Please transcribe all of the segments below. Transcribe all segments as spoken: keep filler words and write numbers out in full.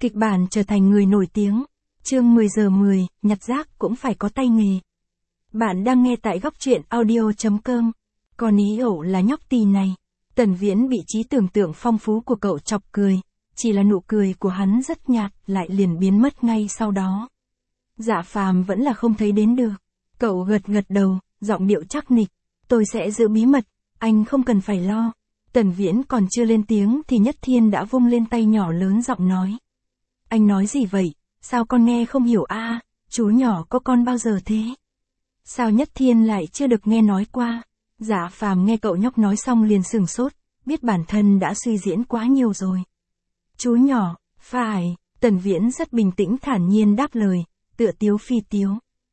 Kịch bản trở thành người nổi tiếng. Chương mười giờ mười, nhặt rác cũng phải có tay nghề. Bạn đang nghe tại góc truyện audio chấm com. Còn ý ẩu là nhóc tì này. Tần Viễn bị trí tưởng tượng phong phú của cậu chọc cười. Chỉ là nụ cười của hắn rất nhạt, lại liền biến mất ngay sau đó. Dạ Phàm vẫn là không thấy đến được. Cậu gật gật đầu, giọng điệu chắc nịch. Tôi sẽ giữ bí mật, anh không cần phải lo. Tần Viễn còn chưa lên tiếng thì Nhất Thiên đã vung lên tay nhỏ lớn giọng nói. Anh nói gì vậy? Sao con nghe không hiểu a? À, chú nhỏ có con bao giờ thế? Sao Nhất Thiên lại chưa được nghe nói qua? Dạ Phàm nghe cậu nhóc nói xong liền sửng sốt, biết bản thân đã suy diễn quá nhiều rồi. Chú nhỏ, phải, Tần Viễn rất bình tĩnh thản nhiên đáp lời, tựa tiếu phi tiếu.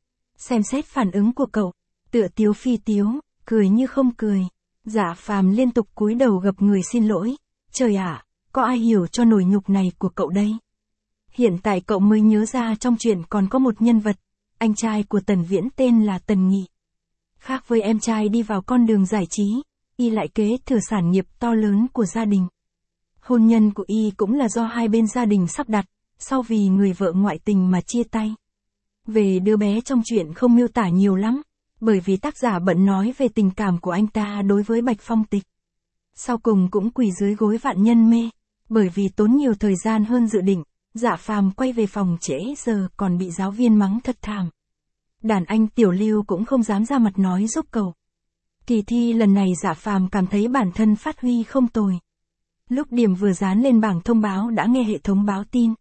Xem xét phản ứng của cậu, tựa tiếu phi tiếu, cười như không cười. Dạ Phàm liên tục cúi đầu gập người xin lỗi. Trời ạ, có ai hiểu cho nỗi nhục này của cậu đây? Hiện tại cậu mới nhớ ra trong chuyện còn có một nhân vật, anh trai của Tần Viễn tên là Tần Nghị. Khác với em trai đi vào con đường giải trí, y lại kế thừa sản nghiệp to lớn của gia đình. Hôn nhân của y cũng là do hai bên gia đình sắp đặt, sau vì người vợ ngoại tình mà chia tay. Về đứa bé trong chuyện không miêu tả nhiều lắm, bởi vì tác giả bận nói về tình cảm của anh ta đối với Bạch Phong Tịch. Sau cùng cũng quỳ dưới gối vạn nhân mê, bởi vì tốn nhiều thời gian hơn dự định, Dạ Phàm quay về phòng trễ giờ còn bị giáo viên mắng thật thảm. Đàn anh Tiểu Lưu cũng không dám ra mặt nói giúp cậu. Kỳ thi lần này Dạ Phàm cảm thấy bản thân phát huy không tồi. Lúc điểm vừa dán lên bảng thông báo đã nghe hệ thống báo tin.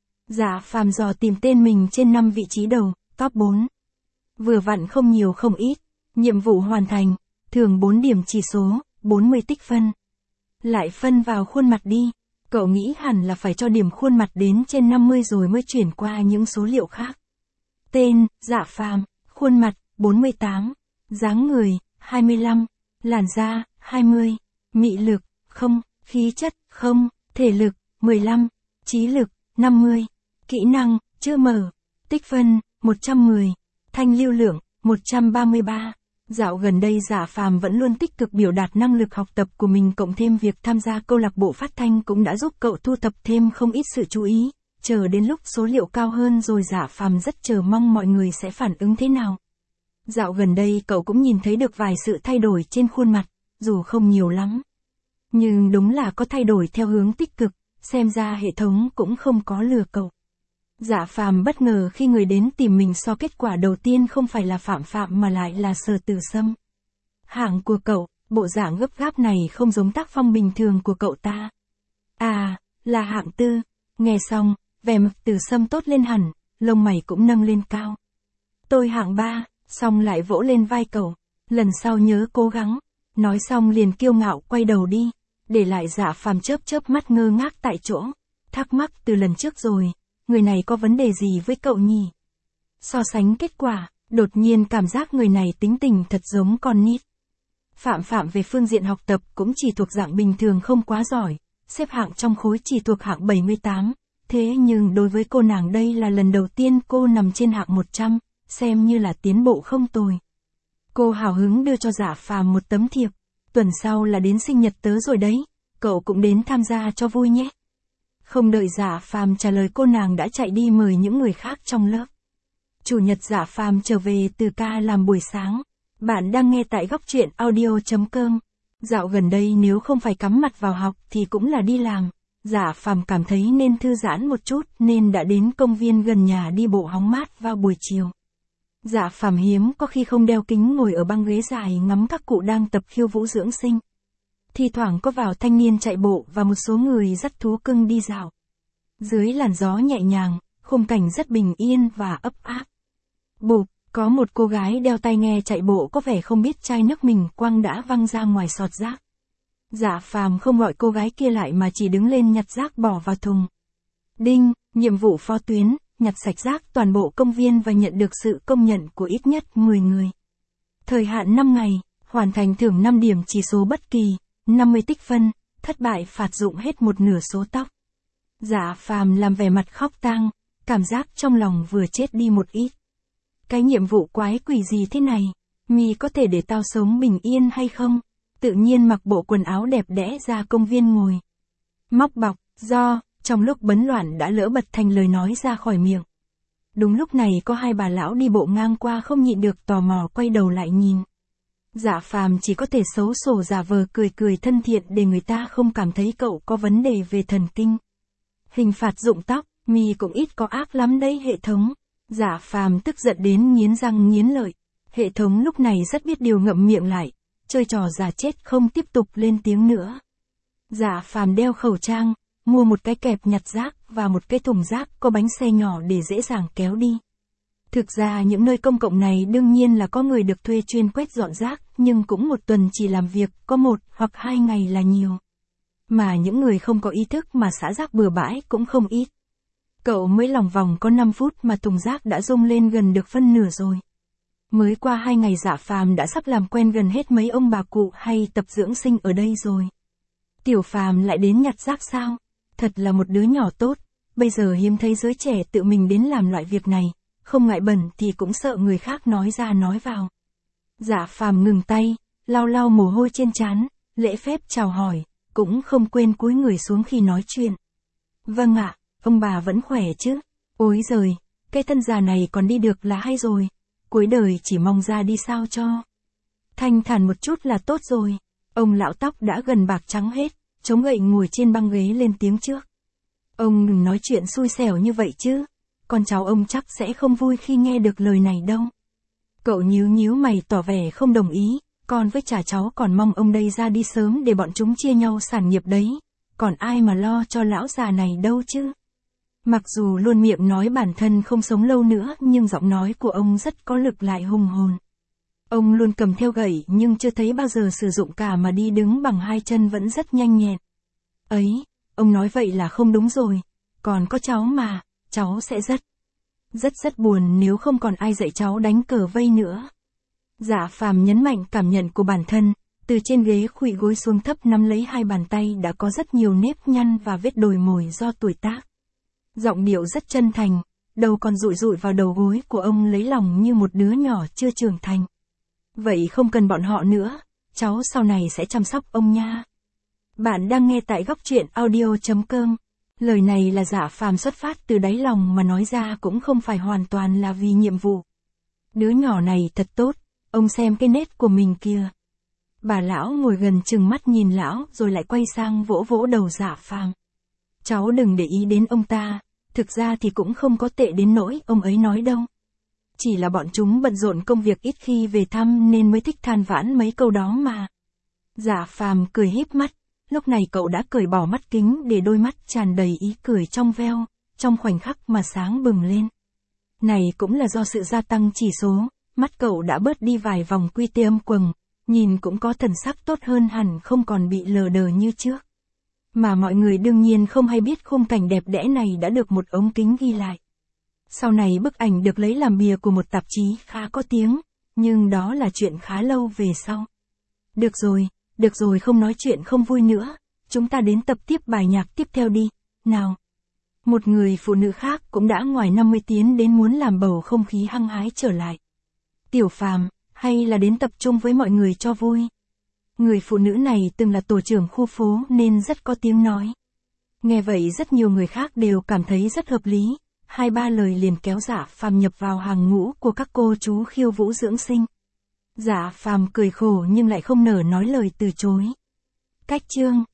Dạ Phàm dò tìm tên mình trên năm vị trí đầu, top bốn. Vừa vặn không nhiều không ít, nhiệm vụ hoàn thành, thường bốn điểm chỉ số, bốn mươi tích phân. Lại phân vào khuôn mặt đi, cậu nghĩ hẳn là phải cho điểm khuôn mặt đến trên năm mươi rồi mới chuyển qua những số liệu khác. Tên, Dạ Phàm, khuôn mặt, bốn mươi tám, dáng người, hai mươi lăm, làn da, hai mươi, mị lực, không, khí chất, không, thể lực, mười lăm, trí lực, năm mươi, kỹ năng, chưa mở, tích phân, một trăm mười, thanh lưu lượng, một trăm ba mươi ba. Dạo gần đây Dạ Phàm vẫn luôn tích cực biểu đạt năng lực học tập của mình, cộng thêm việc tham gia câu lạc bộ phát thanh cũng đã giúp cậu thu thập thêm không ít sự chú ý. Chờ đến lúc số liệu cao hơn rồi Dạ Phàm rất chờ mong mọi người sẽ phản ứng thế nào. Dạo gần đây cậu cũng nhìn thấy được vài sự thay đổi trên khuôn mặt, dù không nhiều lắm. Nhưng đúng là có thay đổi theo hướng tích cực, xem ra hệ thống cũng không có lừa cậu. Dạ Phàm bất ngờ khi người đến tìm mình so kết quả đầu tiên không phải là Phạm Phạm mà lại là Sở Tử Sâm. Hạng của cậu, bộ dạng gấp gáp này không giống tác phong bình thường của cậu ta. À, là hạng tư. Nghe xong, vẻ mặt Tử Sâm tốt lên hẳn, lông mày cũng nâng lên cao. Tôi hạng ba, xong lại vỗ lên vai cậu. Lần sau nhớ cố gắng. Nói xong liền kiêu ngạo quay đầu đi, để lại Dạ Phàm chớp chớp mắt ngơ ngác tại chỗ. Thắc mắc từ lần trước rồi. Người này có vấn đề gì với cậu nhỉ? So sánh kết quả, đột nhiên cảm giác người này tính tình thật giống con nít. Phạm Phạm về phương diện học tập cũng chỉ thuộc dạng bình thường không quá giỏi, xếp hạng trong khối chỉ thuộc hạng bảy mươi tám, thế nhưng đối với cô nàng đây là lần đầu tiên cô nằm trên hạng một trăm, xem như là tiến bộ không tồi. Cô hào hứng đưa cho Dạ Phàm một tấm thiệp, tuần sau là đến sinh nhật tớ rồi đấy, cậu cũng đến tham gia cho vui nhé. Không đợi Dạ Phàm trả lời cô nàng đã chạy đi mời những người khác trong lớp. Chủ nhật Dạ Phàm trở về từ ca làm buổi sáng. Bạn đang nghe tại góc truyện audio chấm com. Dạo gần đây nếu không phải cắm mặt vào học thì cũng là đi làm. Dạ Phàm cảm thấy nên thư giãn một chút nên đã đến công viên gần nhà đi bộ hóng mát vào buổi chiều. Dạ Phàm hiếm có khi không đeo kính ngồi ở băng ghế dài ngắm các cụ đang tập khiêu vũ dưỡng sinh. Thi thoảng có vào thanh niên chạy bộ và một số người dắt thú cưng đi dạo. Dưới làn gió nhẹ nhàng, khung cảnh rất bình yên và ấp áp. Bụp, có một cô gái đeo tai nghe chạy bộ có vẻ không biết chai nước mình quăng đã văng ra ngoài sọt rác. Dạ Phàm không gọi cô gái kia lại mà chỉ đứng lên nhặt rác bỏ vào thùng. Đinh, nhiệm vụ phó tuyến, nhặt sạch rác toàn bộ công viên và nhận được sự công nhận của ít nhất mười người. Thời hạn năm ngày, hoàn thành thưởng năm điểm chỉ số bất kỳ. năm mươi tích phân, thất bại phạt dụng hết một nửa số tóc. Dạ Phàm làm vẻ mặt khóc tang, cảm giác trong lòng vừa chết đi một ít. Cái nhiệm vụ quái quỷ gì thế này, mi có thể để tao sống bình yên hay không? Tự nhiên mặc bộ quần áo đẹp đẽ ra công viên ngồi. Móc bọc, do, Trong lúc bấn loạn đã lỡ bật thành lời nói ra khỏi miệng. Đúng lúc này có hai bà lão đi bộ ngang qua không nhịn được tò mò quay đầu lại nhìn. Dạ Phàm chỉ có thể xấu xổ giả vờ cười cười thân thiện để người ta không cảm thấy cậu có vấn đề về thần kinh. Hình phạt rụng tóc, mi cũng ít có ác lắm đấy hệ thống. Dạ Phàm tức giận đến nghiến răng nghiến lợi. Hệ thống lúc này rất biết điều ngậm miệng lại, chơi trò giả chết không tiếp tục lên tiếng nữa. Dạ Phàm đeo khẩu trang, mua một cái kẹp nhặt rác và một cái thùng rác có bánh xe nhỏ để dễ dàng kéo đi. Thực ra những nơi công cộng này đương nhiên là có người được thuê chuyên quét dọn rác, nhưng cũng một tuần chỉ làm việc có một hoặc hai ngày là nhiều. Mà những người không có ý thức mà xả rác bừa bãi cũng không ít. Cậu mới lòng vòng có năm phút mà thùng rác đã rung lên gần được phân nửa rồi. Mới qua hai ngày Dạ Phàm đã sắp làm quen gần hết mấy ông bà cụ hay tập dưỡng sinh ở đây rồi. Tiểu Phàm lại đến nhặt rác sao? Thật là một đứa nhỏ tốt, bây giờ hiếm thấy giới trẻ tự mình đến làm loại việc này, không ngại bẩn thì cũng sợ người khác nói ra nói vào. Dạ Phàm ngừng tay, lau lau mồ hôi trên trán, lễ phép chào hỏi, cũng không quên cúi người xuống khi nói chuyện. Vâng ạ, ông bà vẫn khỏe chứ? Ôi giời, cái thân già này còn đi được là hay rồi, cuối đời chỉ mong ra đi sao cho. Thanh thản một chút là tốt rồi, ông lão tóc đã gần bạc trắng hết, chống gậy ngồi trên băng ghế lên tiếng trước. Ông đừng nói chuyện xui xẻo như vậy chứ, con cháu ông chắc sẽ không vui khi nghe được lời này đâu. Cậu nhíu nhíu mày tỏ vẻ không đồng ý, con với chả cháu còn mong ông đây ra đi sớm để bọn chúng chia nhau sản nghiệp đấy, còn ai mà lo cho lão già này đâu chứ. Mặc dù luôn miệng nói bản thân không sống lâu nữa nhưng giọng nói của ông rất có lực lại hùng hồn. Ông luôn cầm theo gậy nhưng chưa thấy bao giờ sử dụng cả mà đi đứng bằng hai chân vẫn rất nhanh nhẹn. Ấy, ông nói vậy là không đúng rồi, còn có cháu mà, cháu sẽ rất, rất rất buồn nếu không còn ai dạy cháu đánh cờ vây nữa. Dạ Phàm nhấn mạnh cảm nhận của bản thân, từ trên ghế khuỵu gối xuống thấp nắm lấy hai bàn tay đã có rất nhiều nếp nhăn và vết đồi mồi do tuổi tác. Giọng điệu rất chân thành, đầu còn dụi dụi vào đầu gối của ông lấy lòng như một đứa nhỏ chưa trưởng thành. Vậy không cần bọn họ nữa, cháu sau này sẽ chăm sóc ông nha. Bạn đang nghe tại góc truyện audio chấm com. Lời này là Dạ Phàm xuất phát từ đáy lòng mà nói ra cũng không phải hoàn toàn là vì nhiệm vụ. Đứa nhỏ này thật tốt, ông xem cái nết của mình kìa. Bà lão ngồi gần chừng mắt nhìn lão rồi lại quay sang vỗ vỗ đầu Dạ Phàm. Cháu đừng để ý đến ông ta, thực ra thì cũng không có tệ đến nỗi ông ấy nói đâu. Chỉ là bọn chúng bận rộn công việc ít khi về thăm nên mới thích than vãn mấy câu đó mà. Dạ Phàm cười híp mắt, lúc này cậu đã cởi bỏ mắt kính để đôi mắt tràn đầy ý cười trong veo, trong khoảnh khắc mà sáng bừng lên. Này cũng là do sự gia tăng chỉ số, mắt cậu đã bớt đi vài vòng quy tê âm quầng, nhìn cũng có thần sắc tốt hơn hẳn không còn bị lờ đờ như trước. Mà mọi người đương nhiên không hay biết khung cảnh đẹp đẽ này đã được một ống kính ghi lại. Sau này bức ảnh được lấy làm bìa của một tạp chí khá có tiếng, nhưng đó là chuyện khá lâu về sau. Được rồi, được rồi không nói chuyện không vui nữa, chúng ta đến tập tiếp bài nhạc tiếp theo đi, nào. Một người phụ nữ khác cũng đã ngoài năm mươi tiến đến muốn làm bầu không khí hăng hái trở lại. Tiểu Phàm, hay là đến tập trung với mọi người cho vui. Người phụ nữ này từng là tổ trưởng khu phố nên rất có tiếng nói. Nghe vậy rất nhiều người khác đều cảm thấy rất hợp lý, hai ba lời liền kéo Dạ Phàm nhập vào hàng ngũ của các cô chú khiêu vũ dưỡng sinh. Dạ Phàm cười khổ nhưng lại không nỡ nói lời từ chối. Cách chương